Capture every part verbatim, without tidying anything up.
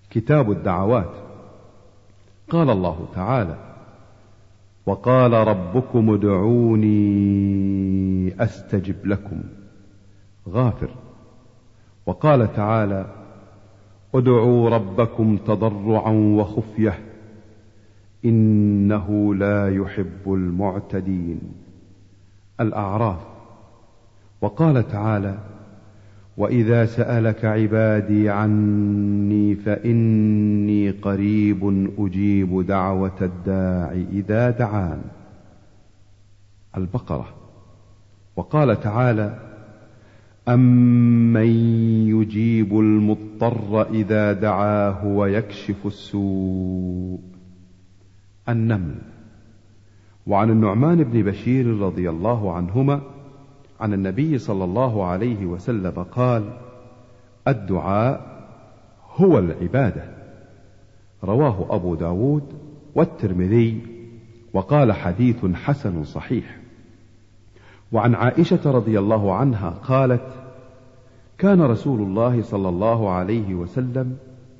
كتاب الدعوات. قال الله تعالى: وقال ربكم ادعوني أستجب لكم. غافر. وقال تعالى: ادعوا ربكم تضرعا وخفية إنه لا يحب المعتدين. الأعراف. وقال تعالى: وإذا سألك عبادي عني فإني قريب أجيب دعوة الداع إذا دعان. البقرة. وقال تعالى: أمن يجيب المضطر إذا دعاه ويكشف السوء. النمل. وعن النعمان بن بشير رضي الله عنهما عن النبي صلى الله عليه وسلم قال: الدعاء هو العبادة. رواه أبو داود والترمذي وقال حديث حسن صحيح. وعن عائشة رضي الله عنها قالت: كان رسول الله صلى الله عليه وسلم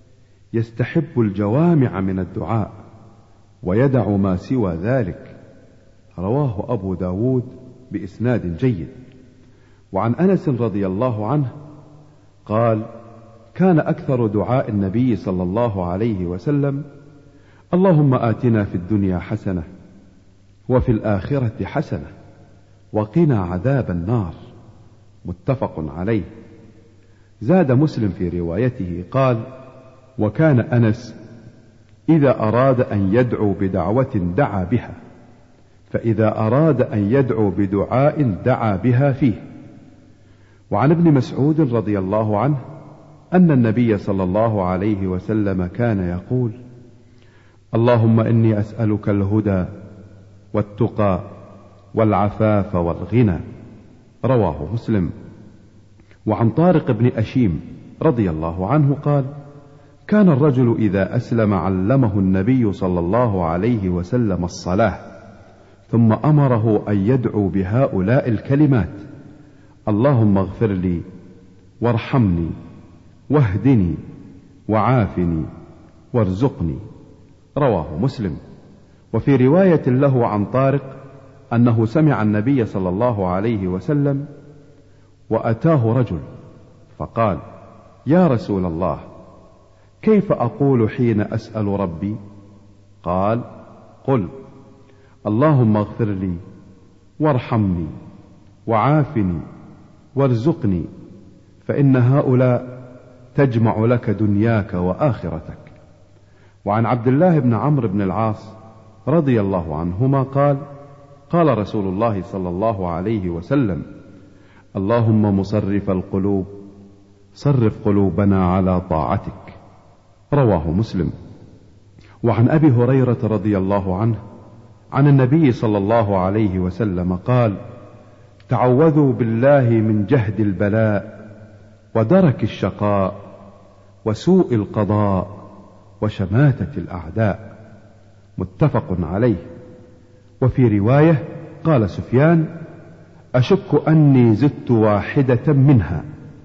يستحب الجوامع من الدعاء ويدع ما سوى ذلك. رواه أبو داود بإسناد جيد. وعن أنس رضي الله عنه قال: كان أكثر دعاء النبي صلى الله عليه وسلم: اللهم آتنا في الدنيا حسنة وفي الآخرة حسنة وقنا عذاب النار. متفق عليه. زاد مسلم في روايته قال: وكان أنس إذا أراد أن يدعو بدعوة دعا بها، فإذا أراد أن يدعو بدعاء دعا بها فيه. وعن ابن مسعود رضي الله عنه أن النبي صلى الله عليه وسلم كان يقول: اللهم إني أسألك الهدى والتقى والعفاف والغنى. رواه مسلم. وعن طارق بن أشيم رضي الله عنه قال: كان الرجل إذا أسلم علمه النبي صلى الله عليه وسلم الصلاة، ثم أمره أن يدعو بهؤلاء الكلمات: اللهم اغفر لي وارحمني واهدني وعافني وارزقني. رواه مسلم. وفي رواية له عن طارق أنه سمع النبي صلى الله عليه وسلم وأتاه رجل فقال: يا رسول الله، كيف أقول حين أسأل ربي؟ قال: قل اللهم اغفر لي وارحمني وعافني وارزقني، فإن هؤلاء تجمع لك دنياك وآخرتك. وعن عبد الله بن عمرو بن العاص رضي الله عنهما قال: قال رسول الله صلى الله عليه وسلم: اللهم مصرف القلوب صرف قلوبنا على طاعتك. رواه مسلم. وعن أبي هريرة رضي الله عنه عن النبي صلى الله عليه وسلم قال: تعوذوا بالله من جهد البلاء ودرك الشقاء وسوء القضاء وشماتة الأعداء. متفق عليه. وفي رواية قال سفيان: أشك أني زدت واحدة منها.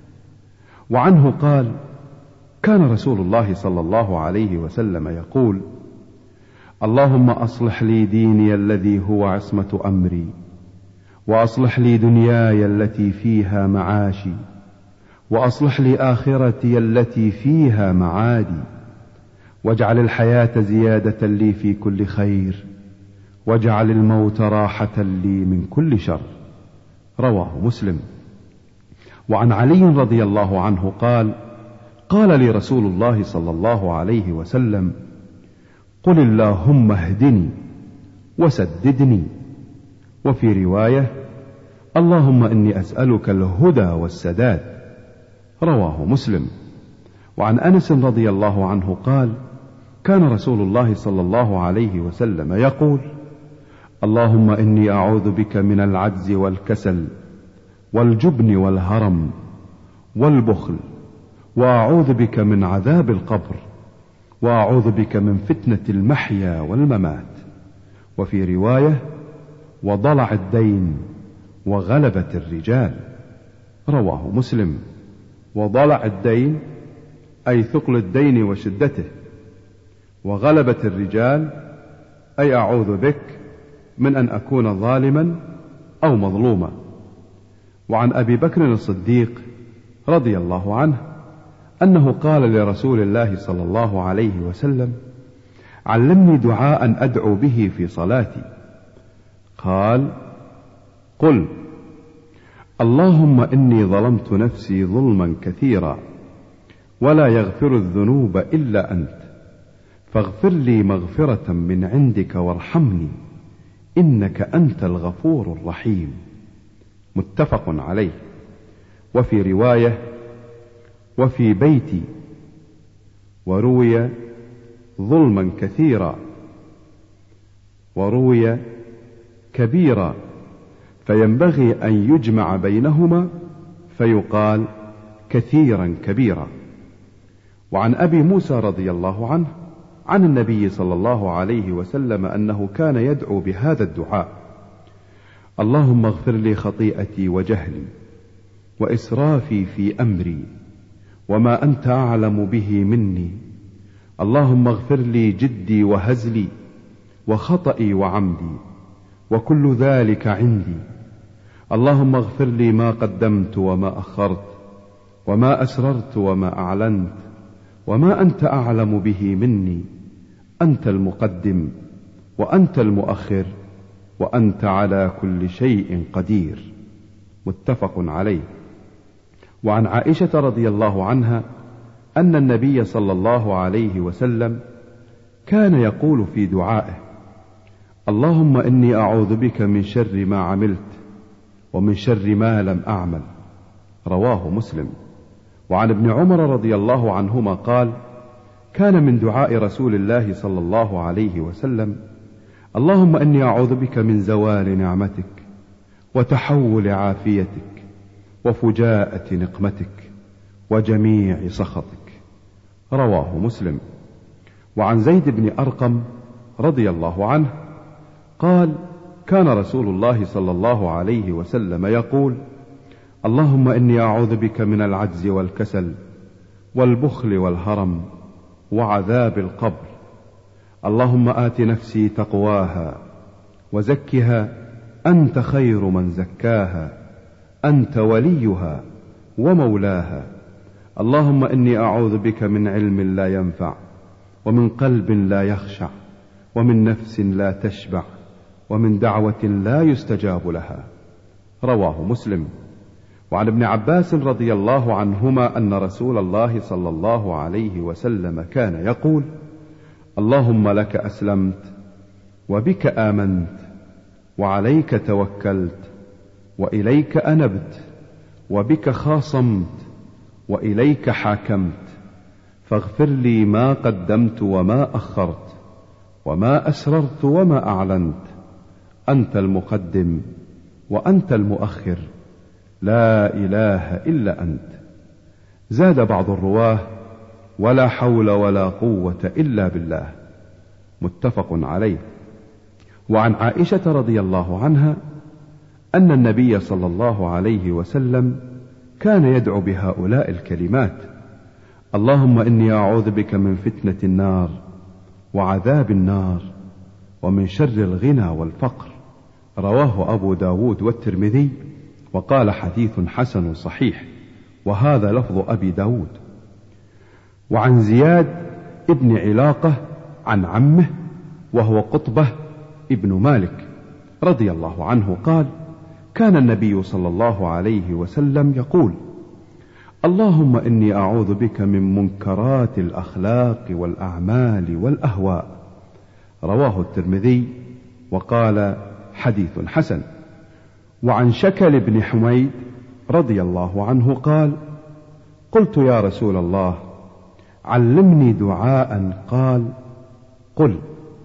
وعنه قال: كان رسول الله صلى الله عليه وسلم يقول: اللهم أصلح لي ديني الذي هو عصمة أمري، وأصلح لي دنياي التي فيها معاشي، وأصلح لي آخرتي التي فيها معادي، واجعل الحياة زيادة لي في كل خير، واجعل الموت راحة لي من كل شر. رواه مسلم. وعن علي رضي الله عنه قال: قال لي رسول الله صلى الله عليه وسلم: قل اللهم اهدني وسددني. وفي رواية: اللهم إني أسألك الهدى والسداد. رواه مسلم. وعن أنس رضي الله عنه قال: كان رسول الله صلى الله عليه وسلم يقول: اللهم إني أعوذ بك من العجز والكسل والجبن والهرم والبخل، وأعوذ بك من عذاب القبر، وأعوذ بك من فتنة المحيا والممات. وفي رواية: وضلع الدين وغلبة الرجال. رواه مسلم. وضلع الدين أي ثقل الدين وشدته، وغلبة الرجال أي أعوذ بك من أن أكون ظالما أو مظلوما. وعن أبي بكر الصديق رضي الله عنه أنه قال لرسول الله صلى الله عليه وسلم: علمني دعاء أدعو به في صلاتي. قال: قل: اللهم إني ظلمت نفسي ظلما كثيرا ولا يغفر الذنوب إلا أنت، فاغفر لي مغفرة من عندك وارحمني إنك أنت الغفور الرحيم. متفق عليه. وفي رواية: وفي بيتي. وروي: ظلما كثيرا. وروي: كبيرا، فينبغي أن يجمع بينهما فيقال كثيرا كبيرا. وعن أبي موسى رضي الله عنه عن النبي صلى الله عليه وسلم أنه كان يدعو بهذا الدعاء: اللهم اغفر لي خطيئتي وجهلي وإسرافي في أمري وما أنت أعلم به مني، اللهم اغفر لي جدي وهزلي وخطئي وعمدي وكل ذلك عندي، اللهم اغفر لي ما قدمت وما أخرت وما أسررت وما أعلنت وما أنت أعلم به مني، أنت المقدم وأنت المؤخر وأنت على كل شيء قدير. متفق عليه. وعن عائشة رضي الله عنها أن النبي صلى الله عليه وسلم كان يقول في دعائه: اللهم إني أعوذ بك من شر ما عملت ومن شر ما لم أعمل. رواه مسلم. وعن ابن عمر رضي الله عنهما قال: كان من دعاء رسول الله صلى الله عليه وسلم: اللهم إني أعوذ بك من زوال نعمتك وتحول عافيتك وفجاءة نقمتك وجميع سخطك. رواه مسلم. وعن زيد بن أرقم رضي الله عنه قال: كان رسول الله صلى الله عليه وسلم يقول: اللهم إني أعوذ بك من العجز والكسل والبخل والهرم وعذاب القبر، اللهم آت نفسي تقواها وزكها أنت خير من زكاها أنت وليها ومولاها، اللهم إني أعوذ بك من علم لا ينفع ومن قلب لا يخشع ومن نفس لا تشبع ومن دعوة لا يستجاب لها. رواه مسلم. وعن ابن عباس رضي الله عنهما أن رسول الله صلى الله عليه وسلم كان يقول: اللهم لك أسلمت وبك آمنت وعليك توكلت وإليك أنبت وبك خاصمت وإليك حاكمت، فاغفر لي ما قدمت وما أخرت وما أسررت وما أعلنت، أنت المقدم وأنت المؤخر، لا إله إلا أنت. زاد بعض الرواه: ولا حول ولا قوة إلا بالله. متفق عليه. وعن عائشة رضي الله عنها أن النبي صلى الله عليه وسلم كان يدعو بهؤلاء الكلمات: اللهم إني أعوذ بك من فتنة النار وعذاب النار ومن شر الغنى والفقر. رواه أبو داود والترمذي وقال: حديث حسن صحيح، وهذا لفظ أبي داود. وعن زياد ابن علاقة عن عمه وهو قطبة ابن مالك رضي الله عنه قال: كان النبي صلى الله عليه وسلم يقول: اللهم إني أعوذ بك من منكرات الأخلاق والأعمال والأهواء. رواه الترمذي وقال: حديث حسن. وعن شكل بن حميد رضي الله عنه قال: قلت يا رسول الله علمني دعاء. قال: قل: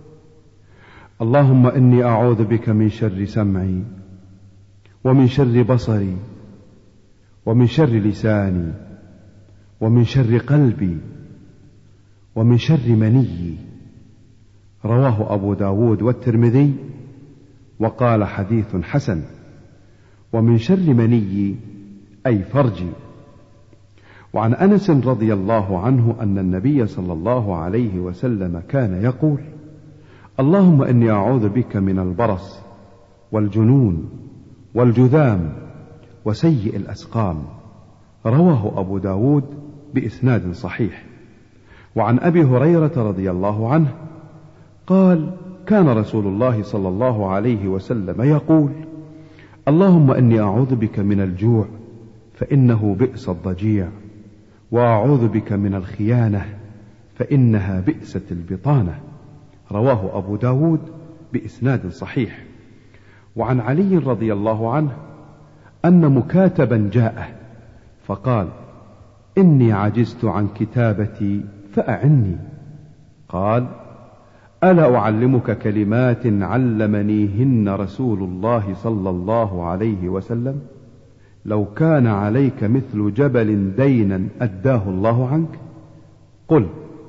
اللهم إني أعوذ بك من شر سمعي ومن شر بصري ومن شر لساني ومن شر قلبي ومن شر مني. رواه أبو داود والترمذي وقال: حديث حسن. ومن شر مني أي فرجي. وعن أنس رضي الله عنه أن النبي صلى الله عليه وسلم كان يقول: اللهم إني أعوذ بك من البرص والجنون والجذام وسيء الأسقام. رواه أبو داود بإسناد صحيح. وعن أبي هريرة رضي الله عنه قال: كان رسول الله صلى الله عليه وسلم يقول: اللهم إني أعوذ بك من الجوع فإنه بئس الضجيع، وأعوذ بك من الخيانة فإنها بئست البطانة. رواه أبو داود بإسناد صحيح. وعن علي رضي الله عنه أن مكاتبا جاءه فقال: إني عجزت عن كتابتي فأعني. قال: ألا أعلمك كلمات علمنيهن رسول الله صلى الله عليه وسلم؟ لو كان عليك مثل جبل دينا أداه الله عنك. قل: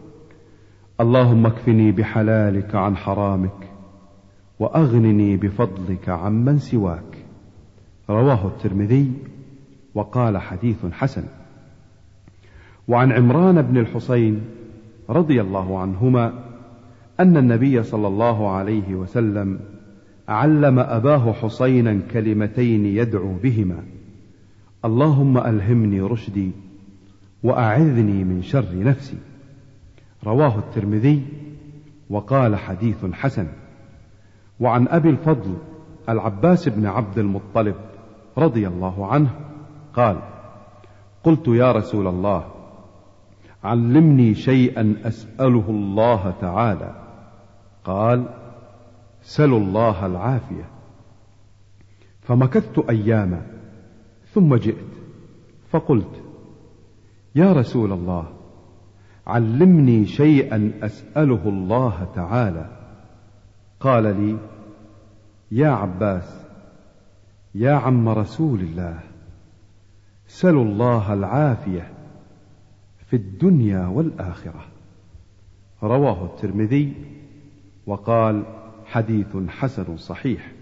اللهم اكفني بحلالك عن حرامك، وأغنني بفضلك عمن سواك. رواه الترمذي وقال حديث حسن. وعن عمران بن الحصين رضي الله عنهما أن النبي صلى الله عليه وسلم علم أباه حصينا كلمتين يدعو بهما: اللهم ألهمني رشدي وأعذني من شر نفسي. رواه الترمذي وقال حديث حسن. وعن أبي الفضل العباس بن عبد المطلب رضي الله عنه قال: قلت يا رسول الله علمني شيئا أسأله الله تعالى. قال: سلوا الله العافية. فمكثت أياما ثم جئت فقلت: يا رسول الله علمني شيئا أسأله الله تعالى. قال لي: يا عباس يا عم رسول الله، سلوا الله العافية في الدنيا والآخرة. رواه الترمذي وقال حديث حسن صحيح.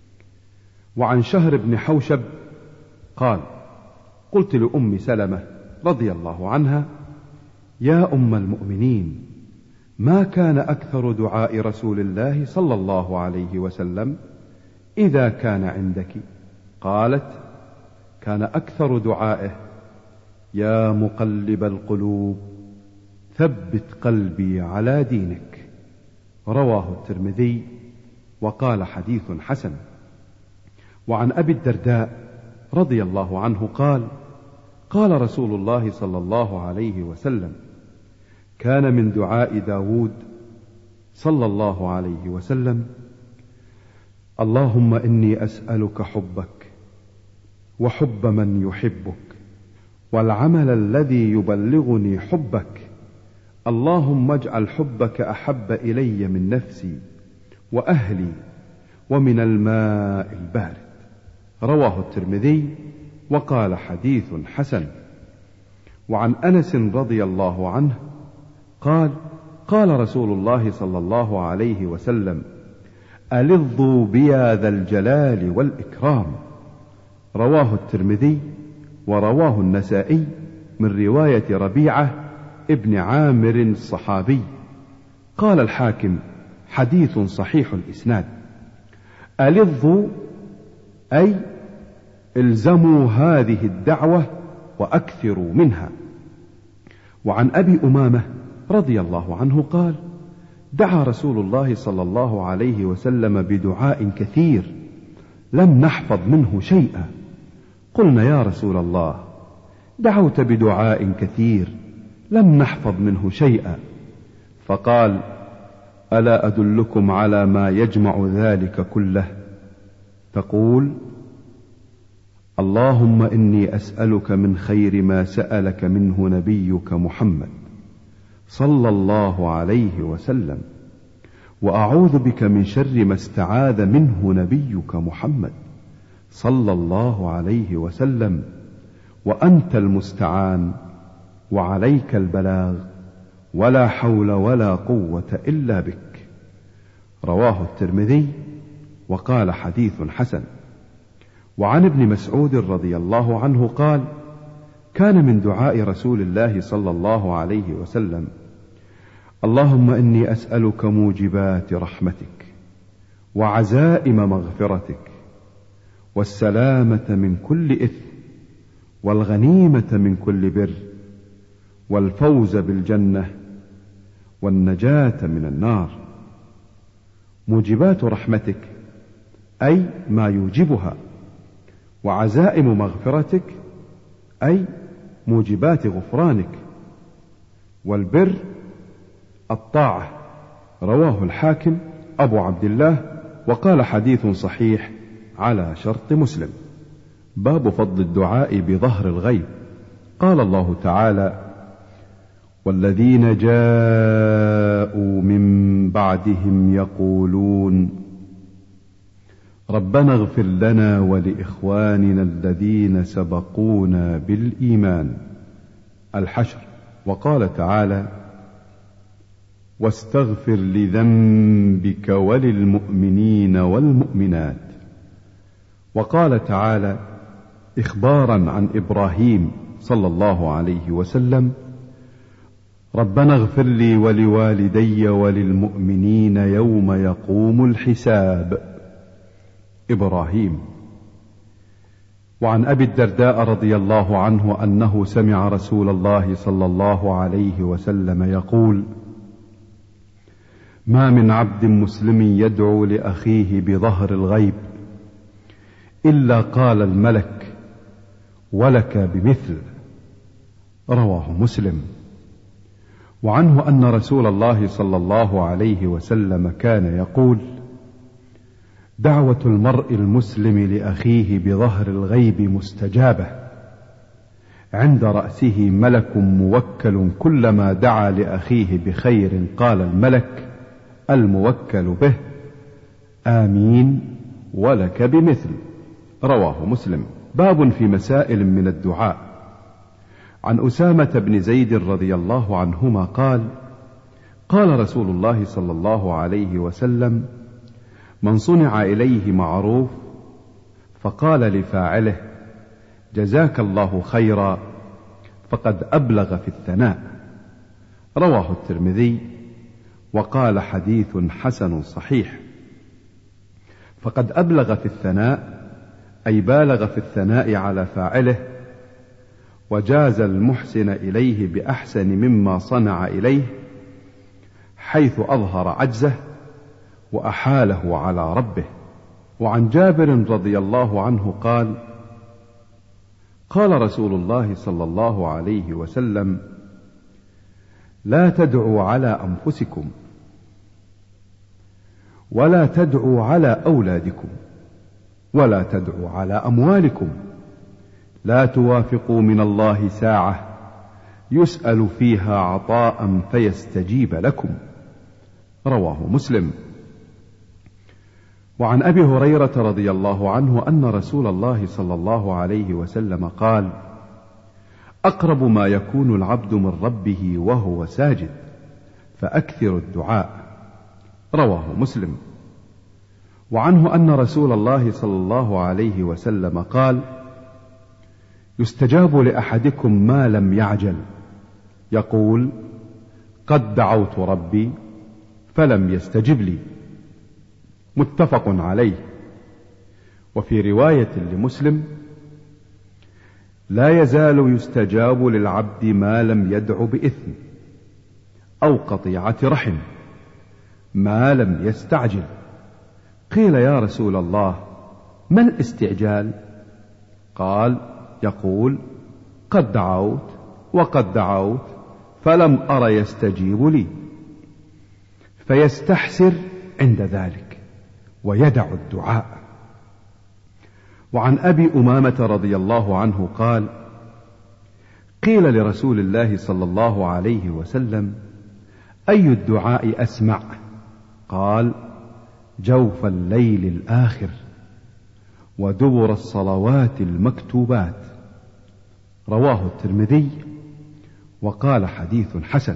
وعن شهر بن حوشب قال: قلت لأم سلمة رضي الله عنها: يا أم المؤمنين، ما كان أكثر دعاء رسول الله صلى الله عليه وسلم إذا كان عندك؟ قالت: كان أكثر دعائه: يا مقلب القلوب ثبت قلبي على دينك. رواه الترمذي وقال حديث حسن. وعن أبي الدرداء رضي الله عنه قال: قال رسول الله صلى الله عليه وسلم: كان من دعاء داود صلى الله عليه وسلم: اللهم إني أسألك حبك وحب من يحبك والعمل الذي يبلغني حبك، اللهم اجعل حبك أحب إلي من نفسي وأهلي ومن الماء البارد. رواه الترمذي وقال حديث حسن. وعن أنس رضي الله عنه قال: قال رسول الله صلى الله عليه وسلم: ألظوا بيا ذا الجلال والإكرام. رواه الترمذي ورواه النسائي من رواية ربيعة ابن عامر الصحابي. قال الحاكم: حديث صحيح الإسناد. ألظوا أي الزموا هذه الدعوة وأكثروا منها. وعن أبي أمامة رضي الله عنه قال: دعا رسول الله صلى الله عليه وسلم بدعاء كثير لم نحفظ منه شيئا. قلنا: يا رسول الله، دعوت بدعاء كثير لم نحفظ منه شيئا. فقال: ألا أدلكم على ما يجمع ذلك كله؟ تقول: اللهم إني أسألك من خير ما سألك منه نبيك محمد صلى الله عليه وسلم، وأعوذ بك من شر ما استعاذ منه نبيك محمد صلى الله عليه وسلم، وأنت المستعان وعليك البلاغ، ولا حول ولا قوة إلا بك. رواه الترمذي وقال حديث حسن. وعن ابن مسعود رضي الله عنه قال: كان من دعاء رسول الله صلى الله عليه وسلم: اللهم إني أسألك موجبات رحمتك وعزائم مغفرتك والسلامة من كل إثم والغنيمة من كل بر والفوز بالجنة والنجاة من النار. موجبات رحمتك أي ما يوجبها، وعزائم مغفرتك أي موجبات غفرانك، والبر الطاعة. رواه الحاكم أبو عبد الله وقال حديث صحيح على شرط مسلم. باب فضل الدعاء بظهر الغيب. قال الله تعالى: والذين جاءوا من بعدهم يقولون ربنا اغفر لنا ولإخواننا الذين سبقونا بالإيمان. الحشر. وقال تعالى: واستغفر لذنبك وللمؤمنين والمؤمنات. وقال تعالى إخبارا عن إبراهيم صلى الله عليه وسلم: ربنا اغفر لي ولوالدي وللمؤمنين يوم يقوم الحساب. إبراهيم. وعن أبي الدرداء رضي الله عنه أنه سمع رسول الله صلى الله عليه وسلم يقول: ما من عبد مسلم يدعو لأخيه بظهر الغيب إلا قال الملك: ولك بمثل. رواه مسلم. وعنه أن رسول الله صلى الله عليه وسلم كان يقول: دعوة المرء المسلم لأخيه بظهر الغيب مستجابة، عند رأسه ملك موكل، كلما دعا لأخيه بخير قال الملك الموكل به: آمين ولك بمثل. رواه مسلم. باب في مسائل من الدعاء. عن أسامة بن زيد رضي الله عنهما قال: قال رسول الله صلى الله عليه وسلم: من صنع إليه معروف فقال لفاعله: جزاك الله خيرا، فقد أبلغ في الثناء. رواه الترمذي وقال حديث حسن صحيح. فقد أبلغ في الثناء أي بالغ في الثناء على فاعله، وجاز المحسن إليه بأحسن مما صنع إليه، حيث أظهر عجزه وأحاله على ربه. وعن جابر رضي الله عنه قال: قال رسول الله صلى الله عليه وسلم: لا تدعوا على أنفسكم ولا تدعوا على أولادكم ولا تدعوا على أموالكم، لا توافقوا من الله ساعة يسأل فيها عطاء فيستجيب لكم. رواه مسلم. وعن أبي هريرة رضي الله عنه أن رسول الله صلى الله عليه وسلم قال: أقرب ما يكون العبد من ربه وهو ساجد، فأكثر الدعاء. رواه مسلم. وعنه أن رسول الله صلى الله عليه وسلم قال: يستجاب لأحدكم ما لم يعجل، يقول: قد دعوت ربي فلم يستجب لي. متفق عليه. وفي رواية لمسلم: لا يزال يستجاب للعبد ما لم يدع بإثم أو قطيعة رحم ما لم يستعجل. قيل: يا رسول الله، ما الاستعجال؟ قال: يقول: قد دعوت وقد دعوت فلم أر يستجيب لي، فيستحسر عند ذلك ويدع الدعاء. وعن أبي أمامة رضي الله عنه قال: قيل لرسول الله صلى الله عليه وسلم: أي الدعاء أسمع؟ قال: جوف الليل الآخر ودبر الصلوات المكتوبات. رواه الترمذي وقال حديث حسن.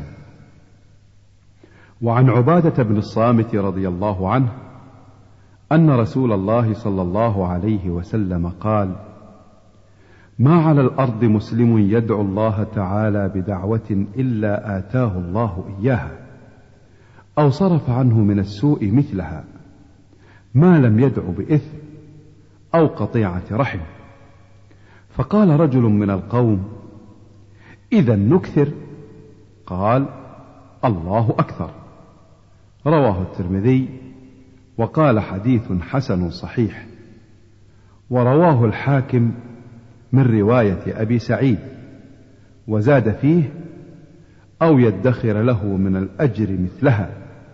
وعن عبادة بن الصامت رضي الله عنه أن رسول الله صلى الله عليه وسلم قال: ما على الأرض مسلم يدعو الله تعالى بدعوة إلا آتاه الله إياها أو صرف عنه من السوء مثلها، ما لم يدع بإثم أو قطيعة رحم. فقال رجل من القوم: إذا نكثر؟ قال: الله أكثر. رواه الترمذي وقال حديث حسن صحيح. ورواه الحاكم من رواية أبي سعيد وزاد فيه: أو يدخر له من الأجر مثلها.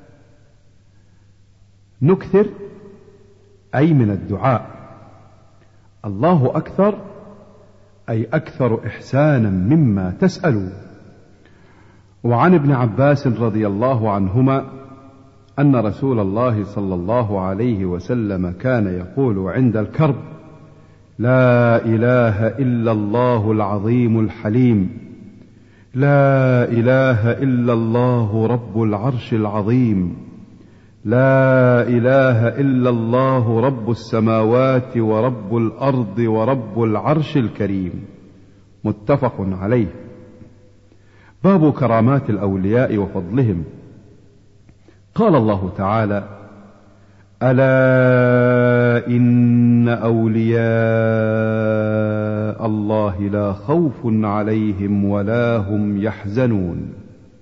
نكثر أي من الدعاء، الله أكثر أي أكثر إحسانا مما تسأل. وعن ابن عباس رضي الله عنهما أن رسول الله صلى الله عليه وسلم كان يقول عند الكرب: لا إله إلا الله العظيم الحليم، لا إله إلا الله رب العرش العظيم، لا إله إلا الله رب السماوات ورب الأرض ورب العرش الكريم. متفق عليه. باب كرامات الأولياء وفضلهم. قال الله تعالى: ألا إن أولياء الله لا خوف عليهم ولا هم يحزنون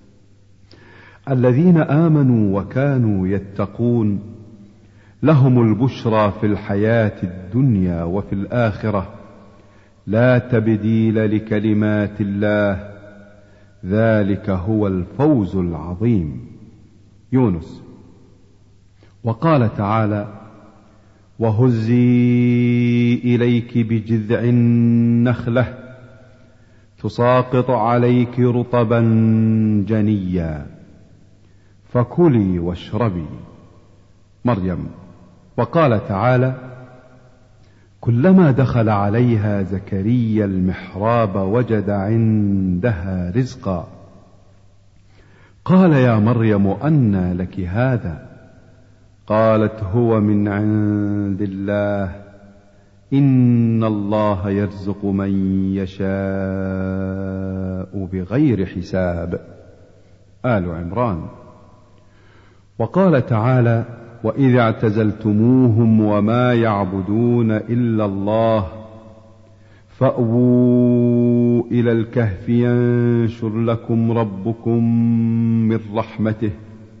الذين آمنوا وكانوا يتقون لهم البشرى في الحياة الدنيا وفي الآخرة لا تبديل لكلمات الله ذلك هو الفوز العظيم. يونس. وقال تعالى: وهزي إليك بجذع النخلة تساقط عليك رطبا جنيا فكلي واشربي. مريم. وقال تعالى: كلما دخل عليها زكريا المحراب وجد عندها رزقا قال يا مريم أنى لك هذا؟ قالت هو من عند الله إن الله يرزق من يشاء بغير حساب. آل عمران. وقال تعالى: وإذ اعتزلتموهم وما يعبدون إلا الله فأووا إلى الكهف ينشر لكم ربكم من رحمته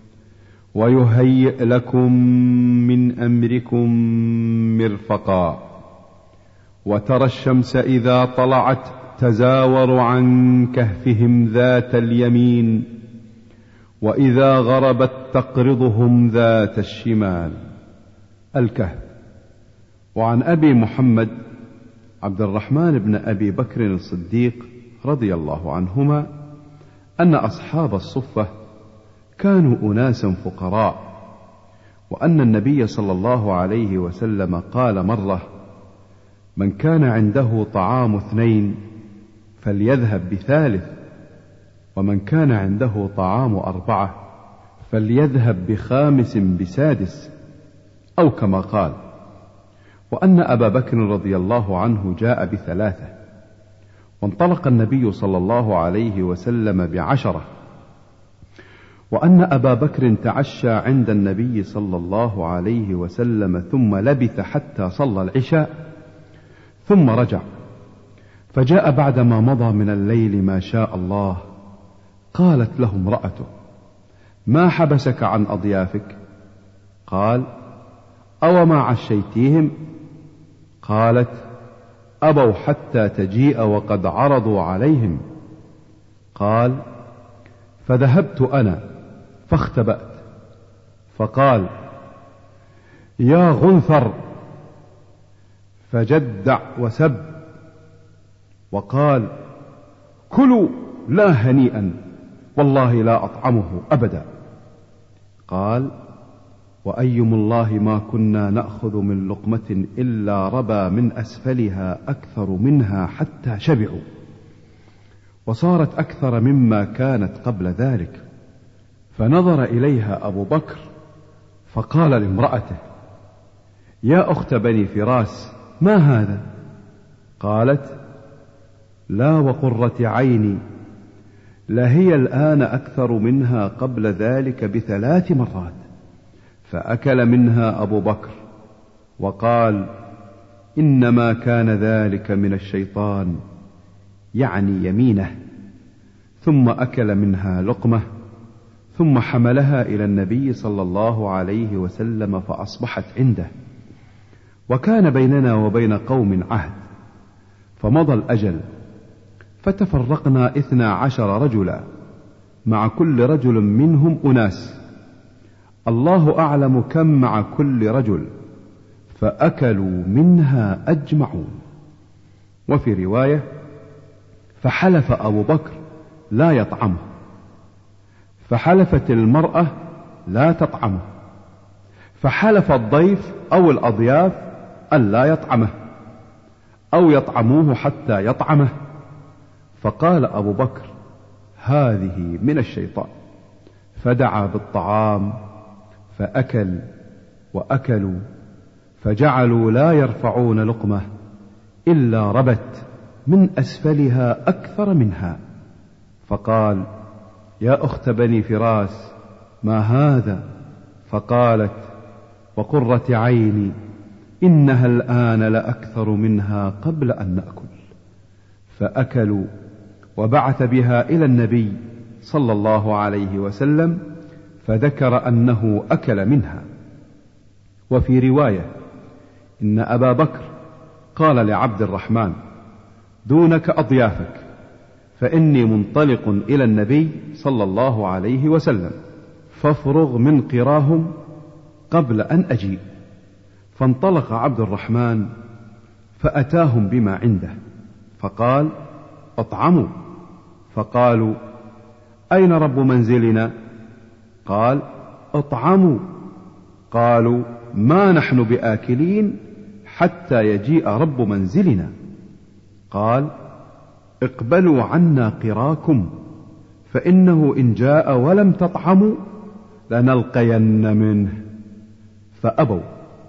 ويهيئ لكم من أمركم مرفقا. وترى الشمس إذا طلعت تزاور عن كهفهم ذات اليمين وإذا غربت تقرضهم ذات الشمال. الكهف. وعن أبي محمد عبد الرحمن بن أبي بكر الصديق رضي الله عنهما أن أصحاب الصفة كانوا أناسا فقراء، وأن النبي صلى الله عليه وسلم قال مرة: من كان عنده طعام اثنين فليذهب بثالث، ومن كان عنده طعام أربعة فليذهب بخامس بسادس، أو كما قال. وأن أبا بكر رضي الله عنه جاء بثلاثة، وانطلق النبي صلى الله عليه وسلم بعشرة. وأن أبا بكر تعشى عند النبي صلى الله عليه وسلم ثم لبث حتى صلى العشاء ثم رجع، فجاء بعدما مضى من الليل ما شاء الله. قالت له امرأته: ما حبسك عن أضيافك؟ قال: أو ما عشيتيهم؟ قالت: أبوا حتى تجيء وقد عرضوا عليهم. قال: فذهبت أنا فاختبأت، فقال: يا غنثر، فجدع وسب وقال: كلوا لا هنيئا والله لا أطعمه أبدا. قال: وأيم الله ما كنا نأخذ من لقمة إلا ربى من أسفلها أكثر منها حتى شبعوا، وصارت أكثر مما كانت قبل ذلك. فنظر إليها أبو بكر فقال لامرأته: يا أخت بني فراس، ما هذا؟ قالت: لا وقرة عيني، لهي الآن أكثر منها قبل ذلك بثلاث مرات. فأكل منها أبو بكر وقال: إنما كان ذلك من الشيطان، يعني يمينه. ثم أكل منها لقمة، ثم حملها إلى النبي صلى الله عليه وسلم فأصبحت عنده. وكان بيننا وبين قوم عهد، فمضى الأجل، فتفرقنا اثنا عشر رجلا، مع كل رجل منهم أناس، الله أعلم كم مع كل رجل، فأكلوا منها أجمعون. وفي رواية: فحلف أبو بكر لا يطعمه، فحلفت المرأة لا تطعمه، فحلف الضيف أو الأضياف أن لا يطعمه أو يطعموه حتى يطعمه. فقال أبو بكر: هذه من الشيطان، فدعا بالطعام فأكل وأكلوا، فجعلوا لا يرفعون لقمة إلا ربت من أسفلها أكثر منها. فقال: يا أخت بني فراس، ما هذا؟ فقالت: وقرة عيني، إنها الآن لأكثر منها قبل أن نأكل. فأكلوا، وبعث بها إلى النبي صلى الله عليه وسلم، فذكر أنه أكل منها. وفي رواية: إن أبا بكر قال لعبد الرحمن: دونك أضيافك، فإني منطلق إلى النبي صلى الله عليه وسلم، فافرغ من قراهم قبل أن أجيء. فانطلق عبد الرحمن فأتاهم بما عنده، فقال: اطعموا. فقالوا: أين رب منزلنا؟ قال: اطعموا. قالوا: ما نحن بآكلين حتى يجيء رب منزلنا. قال: اقبلوا عنا قراكم، فإنه إن جاء ولم تطعموا لنلقين منه. فأبوا،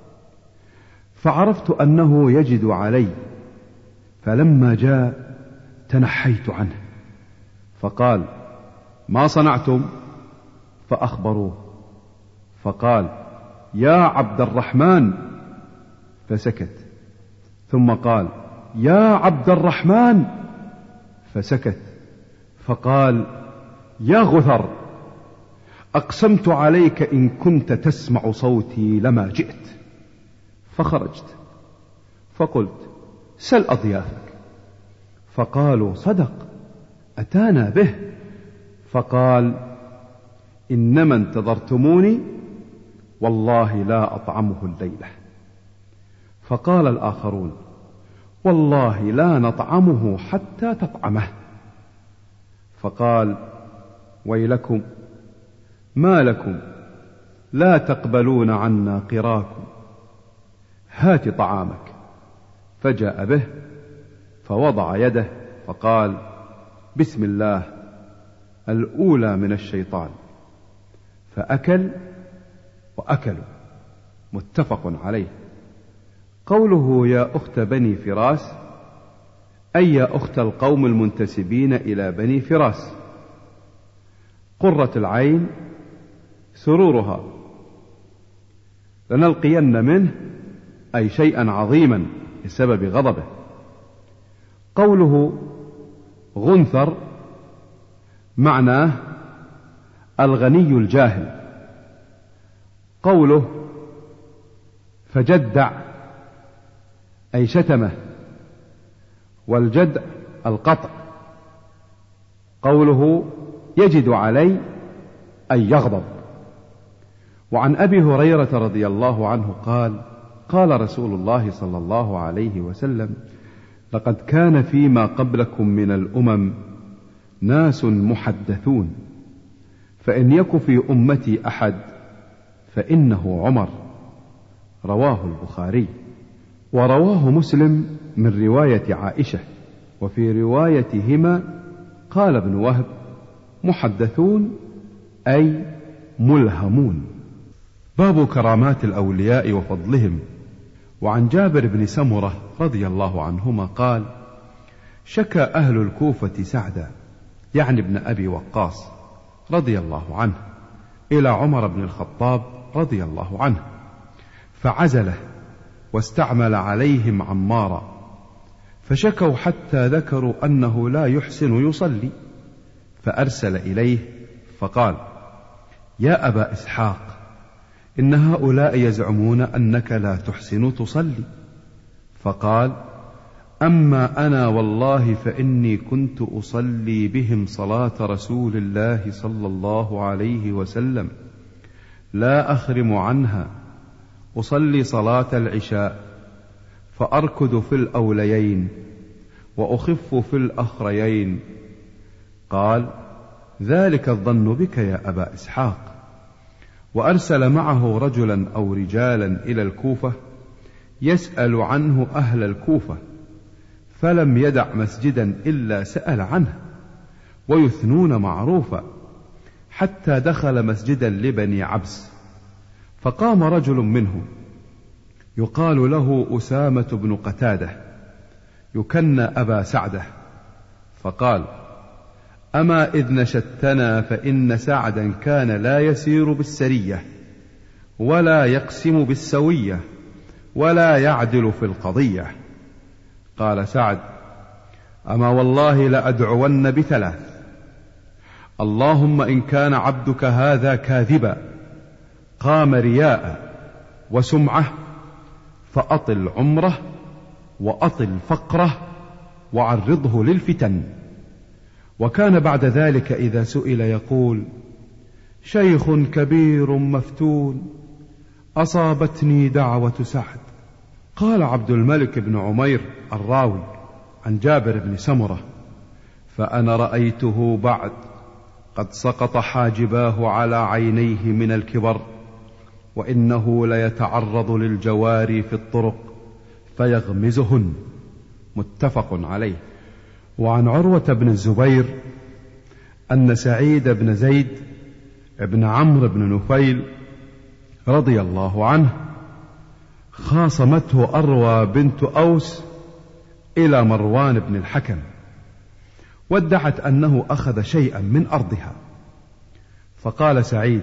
فعرفت أنه يجد علي، فلما جاء تنحيت عنه. فقال: ما صنعتم؟ فأخبروه. فقال: يا عبد الرحمن، فسكت. ثم قال: يا عبد الرحمن، فسكت. فقال: يا غثر، أقسمت عليك إن كنت تسمع صوتي لما جئت. فخرجت، فقلت: سل أضيافك. فقالوا: صدق، أتانا به. فقال: إنما انتظرتموني، والله لا أطعمه الليلة. فقال الآخرون: والله لا نطعمه حتى تطعمه. فقال: ويلكم، ما لكم لا تقبلون عنا قراكم؟ هات طعامك. فجاء به، فوضع يده، فقال: بسم الله، الأولى من الشيطان. فأكل وأكلوا. متفق عليه. قوله يا أخت بني فراس، أي يا أخت القوم المنتسبين إلى بني فراس. قرة العين سرورها، لنلقين منه أي شيئا عظيما بسبب غضبه. قوله غنثر معناه الغني الجاهل. قوله فجدع أي شتمه، والجدع القطع. قوله يجد علي أي يغضب. وعن أبي هريرة رضي الله عنه قال: قال رسول الله صلى الله عليه وسلم: لقد كان فيما قبلكم من الأمم ناس محدثون، فإن يك في أمتي أحد فإنه عمر. رواه البخاري. ورواه مسلم من رواية عائشة. وفي روايتهما قال ابن وهب: محدثون أي ملهمون. باب كرامات الأولياء وفضلهم. وعن جابر بن سمرة رضي الله عنهما قال: شكى أهل الكوفة سعدا يعني ابن أبي وقاص رضي الله عنه إلى عمر بن الخطاب رضي الله عنه، فعزله واستعمل عليهم عمارا، فشكوا حتى ذكروا أنه لا يحسن يصلي، فأرسل إليه فقال: يا أبا إسحاق، إن هؤلاء يزعمون أنك لا تحسن تصلي. فقال: أما أنا والله فإني كنت أصلي بهم صلاة رسول الله صلى الله عليه وسلم لا أخرم عنها، أصلي صلاة العشاء فأركض في الأوليين وأخف في الأخريين. قال: ذلك الظن بك يا أبا إسحاق. وأرسل معه رجلا أو رجالا إلى الكوفة يسأل عنه أهل الكوفة، فلم يدع مسجدا إلا سأل عنه ويثنون معروفا، حتى دخل مسجدا لبني عبس، فقام رجل منهم يقال له أسامة بن قتادة يكنى أبا سعدة، فقال: أما إذ نشدتنا فإن سعدا كان لا يسير بالسرية ولا يقسم بالسوية ولا يعدل في القضية. قال سعد: أما والله لأدعون بثلاث: اللهم إن كان عبدك هذا كاذبا قام رياء وسمعة فأطل عمره وأطل فقره وعرضه للفتن. وكان بعد ذلك إذا سئل يقول: شيخ كبير مفتون أصابتني دعوة سعد. قال عبد الملك بن عمير الراوي عن جابر بن سمرة: فأنا رأيته بعد قد سقط حاجباه على عينيه من الكبر، وإنه ليتعرض للجواري في الطرق فيغمزهن. متفق عليه. وعن عروة بن الزبير أن سعيد بن زيد بن عمرو بن نفيل رضي الله عنه خاصمته أروى بنت أوس إلى مروان بن الحكم، وادعت أنه أخذ شيئا من أرضها، فقال سعيد: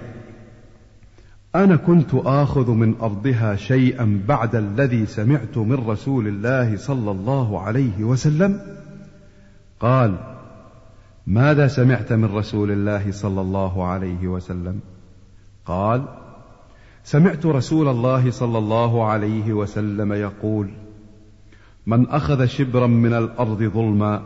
أنا كنت آخذ من أرضها شيئا بعد الذي سمعت من رسول الله صلى الله عليه وسلم؟ قال: ماذا سمعت من رسول الله صلى الله عليه وسلم؟ قال: سمعت رسول الله صلى الله عليه وسلم يقول: من أخذ شبرا من الأرض ظلما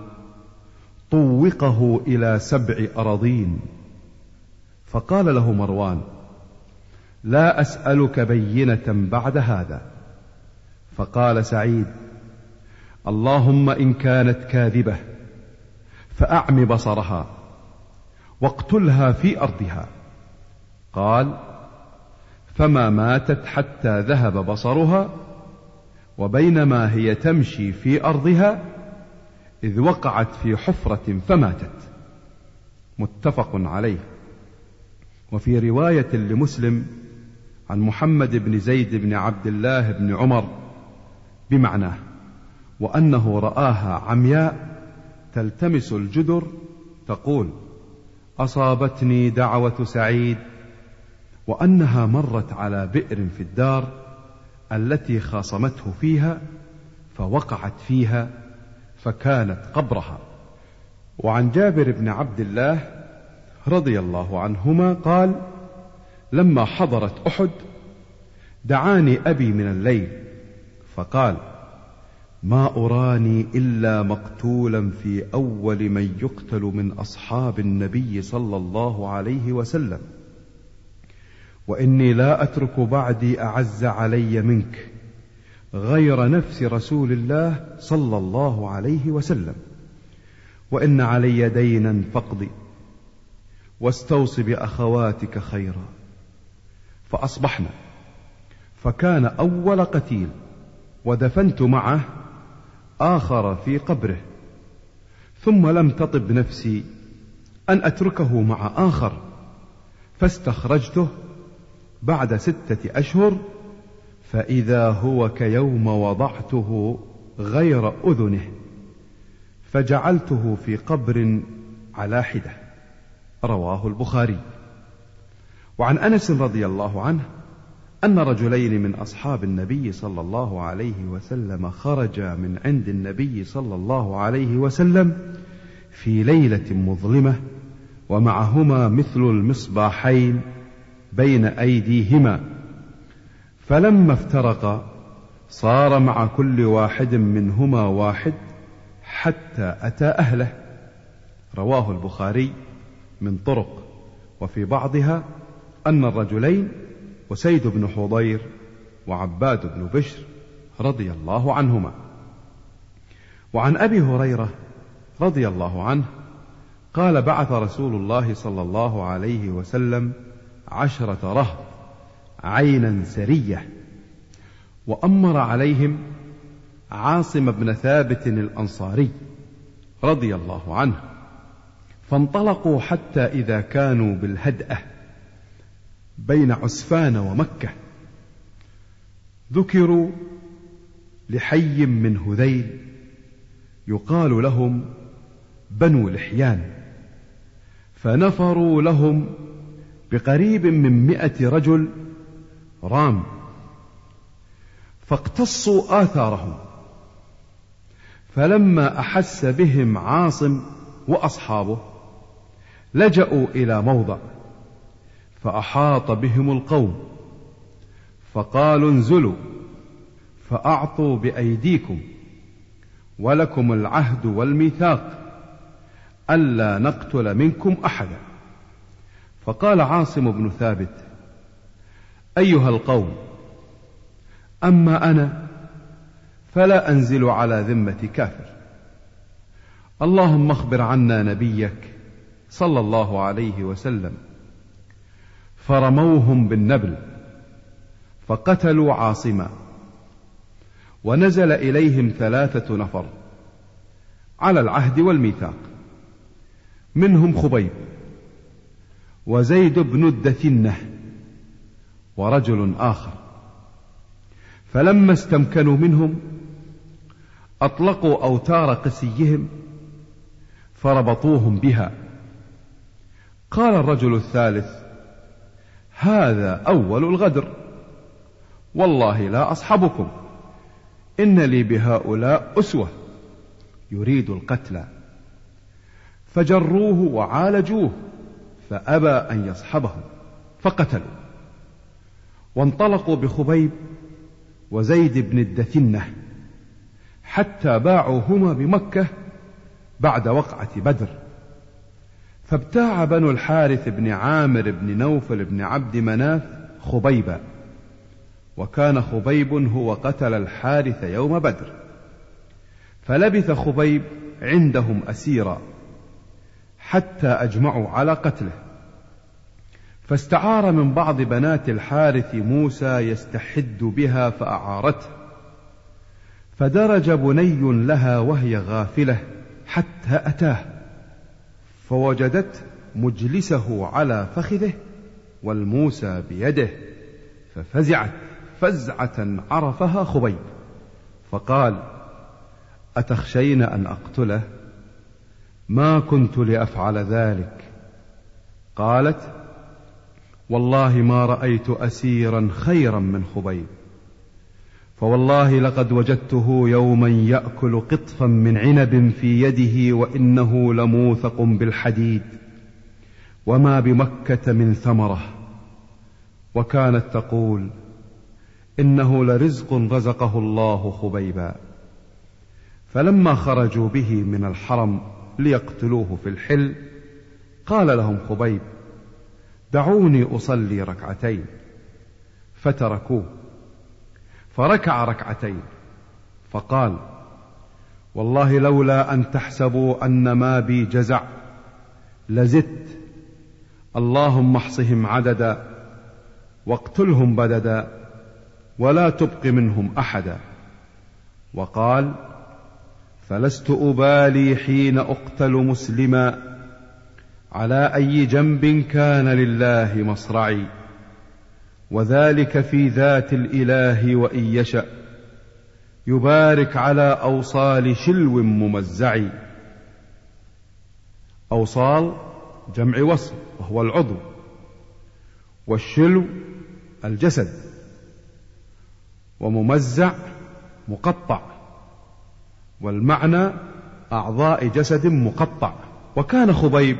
طوقه إلى سبع أراضين. فقال له مروان: لا أسألك بينة بعد هذا. فقال سعيد: اللهم إن كانت كاذبة فأعم بصرها واقتلها في أرضها. قال: فما ماتت حتى ذهب بصرها، وبينما هي تمشي في أرضها إذ وقعت في حفرة فماتت. متفق عليه. وفي رواية لمسلم عن محمد بن زيد بن عبد الله بن عمر بمعناه، وأنه رآها عمياء تلتمس الجدر تقول: أصابتني دعوة سعيد، وأنها مرت على بئر في الدار التي خاصمته فيها فوقعت فيها فكانت قبرها. وعن جابر بن عبد الله رضي الله عنهما قال: لما حضرت أحد دعاني أبي من الليل فقال: ما أراني إلا مقتولا في أول من يقتل من أصحاب النبي صلى الله عليه وسلم، وإني لا أترك بعدي أعز علي منك غير نفس رسول الله صلى الله عليه وسلم، وإن علي دينا فاقضي، واستوص بأخواتك خيرا. فأصبحنا، فكان أول قتيل، ودفنت معه آخر في قبره، ثم لم تطب نفسي أن أتركه مع آخر، فاستخرجته بعد ستة أشهر فإذا هو كيوم وضعته غير أذنه، فجعلته في قبر على حدة. رواه البخاري. وعن أنس رضي الله عنه أن رجلين من أصحاب النبي صلى الله عليه وسلم خرجا من عند النبي صلى الله عليه وسلم في ليلة مظلمة ومعهما مثل المصباحين بين أيديهما، فلما افترقا صار مع كل واحد منهما واحد حتى أتى أهله. رواه البخاري من طرق، وفي بعضها أن الرجلين وسيد بن حضير وعباد بن بشر رضي الله عنهما. وعن أبي هريرة رضي الله عنه قال: بعث رسول الله صلى الله عليه وسلم عشرة رهط عينا سرية، وأمر عليهم عاصم بن ثابت الأنصاري رضي الله عنه، فانطلقوا حتى إذا كانوا بالهدأة بين عسفان ومكة ذكروا لحي من هذيل يقال لهم بنو لحيان، فنفروا لهم بقريب من مئة رجل رام، فاقتصوا آثارهم. فلما أحس بهم عاصم وأصحابه لجأوا إلى موضع، فأحاط بهم القوم فقالوا: انزلوا فأعطوا بأيديكم، ولكم العهد والميثاق ألا نقتل منكم أحدا. فقال عاصم بن ثابت: أيها القوم، أما أنا فلا أنزل على ذمة كافر، اللهم اخبر عنا نبيك صلى الله عليه وسلم. فرموهم بالنبل فقتلوا عاصما، ونزل إليهم ثلاثة نفر على العهد والميثاق، منهم خبيب وزيد بن الدثنة ورجل آخر. فلما استمكنوا منهم أطلقوا أوتار قسيهم فربطوهم بها. قال الرجل الثالث: هذا أول الغدر، والله لا أصحبكم، إن لي بهؤلاء أسوة، يريد القتل. فجروه وعالجوه فأبى أن يصحبهم فقتلوا، وانطلقوا بخبيب وزيد بن الدثنة حتى باعوهما بمكة بعد وقعة بدر. فابتاع بنو الحارث بن عامر بن نوفل بن عبد مناف خبيبا، وكان خبيب هو قتل الحارث يوم بدر. فلبث خبيب عندهم أسيرا حتى أجمعوا على قتله، فاستعار من بعض بنات الحارث موسى يستحد بها فأعارته، فدرج بني لها وهي غافلة حتى أتاه، فوجدت مجلسه على فخذه والموسى بيده، ففزعت فزعة عرفها خبيب، فقال: أتخشين أن أقتله؟ ما كنت لأفعل ذلك. قالت: والله ما رأيت أسيرا خيرا من خبيب، فوالله لقد وجدته يوما يأكل قطفا من عنب في يده وإنه لموثق بالحديد، وما بمكة من ثمرة. وكانت تقول: إنه لرزق رزقه الله خبيبا. فلما خرجوا به من الحرم ليقتلوه في الحل قال لهم خبيب: دعوني أصلي ركعتين. فتركوه، فركع ركعتين، فقال: والله لولا أن تحسبوا أن ما بي جزع لزدت، اللهم احصهم عددا واقتلهم بددا ولا تبق منهم أحدا. وقال: فلست أبالي حين أقتل مسلما على أي جنب كان لله مصرعي، وذلك في ذات الإله وإن يشأ يبارك على أوصال شلو ممزع. أوصال جمع وصل وهو العضو، والشلو الجسد، وممزع مقطع، والمعنى أعضاء جسد مقطع. وكان خبيب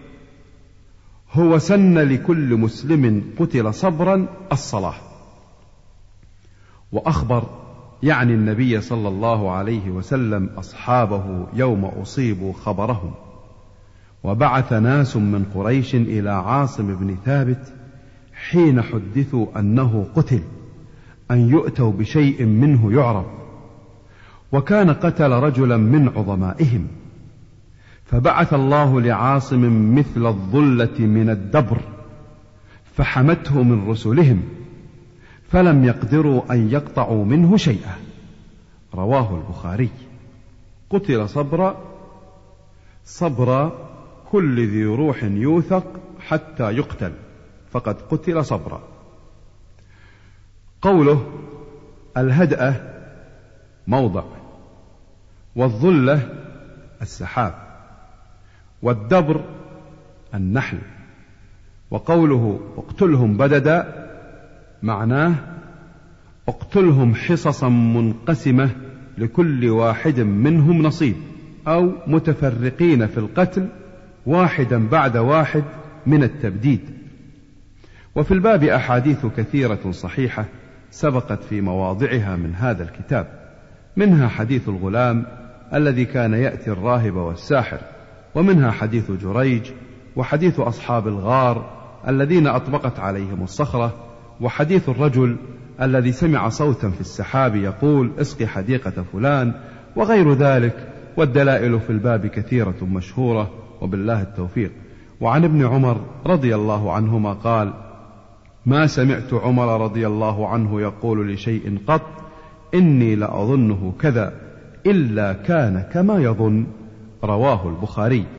هو سن لكل مسلم قتل صبرا الصلاة. وأخبر يعني النبي صلى الله عليه وسلم أصحابه يوم أصيبوا خبرهم، وبعث ناس من قريش إلى عاصم بن ثابت حين حدثوا أنه قتل أن يؤتوا بشيء منه يعرف، وكان قتل رجلا من عظمائهم، فبعث الله لعاصم مثل الظلة من الدبر فحمته من رسلهم، فلم يقدروا أن يقطعوا منه شيئا. رواه البخاري. قتل صبرا، صبرا كل ذي روح يوثق حتى يقتل، فقد قتل صبرا. قوله الهدأة موضع، والظلة السحاب، والدبر النحل. وقوله اقتلهم بددا معناه اقتلهم حصصا منقسمة لكل واحد منهم نصيب، أو متفرقين في القتل واحدا بعد واحد من التبديد. وفي الباب أحاديث كثيرة صحيحة سبقت في مواضعها من هذا الكتاب، منها حديث الغلام الذي كان يأتي الراهب والساحر، ومنها حديث جريج، وحديث أصحاب الغار الذين أطبقت عليهم الصخرة، وحديث الرجل الذي سمع صوتا في السحاب يقول اسقي حديقة فلان، وغير ذلك. والدلائل في الباب كثيرة مشهورة، وبالله التوفيق. وعن ابن عمر رضي الله عنهما قال: ما سمعت عمر رضي الله عنه يقول لشيء قط إني لأظنه كذا إلا كان كما يظن. رواه البخاري.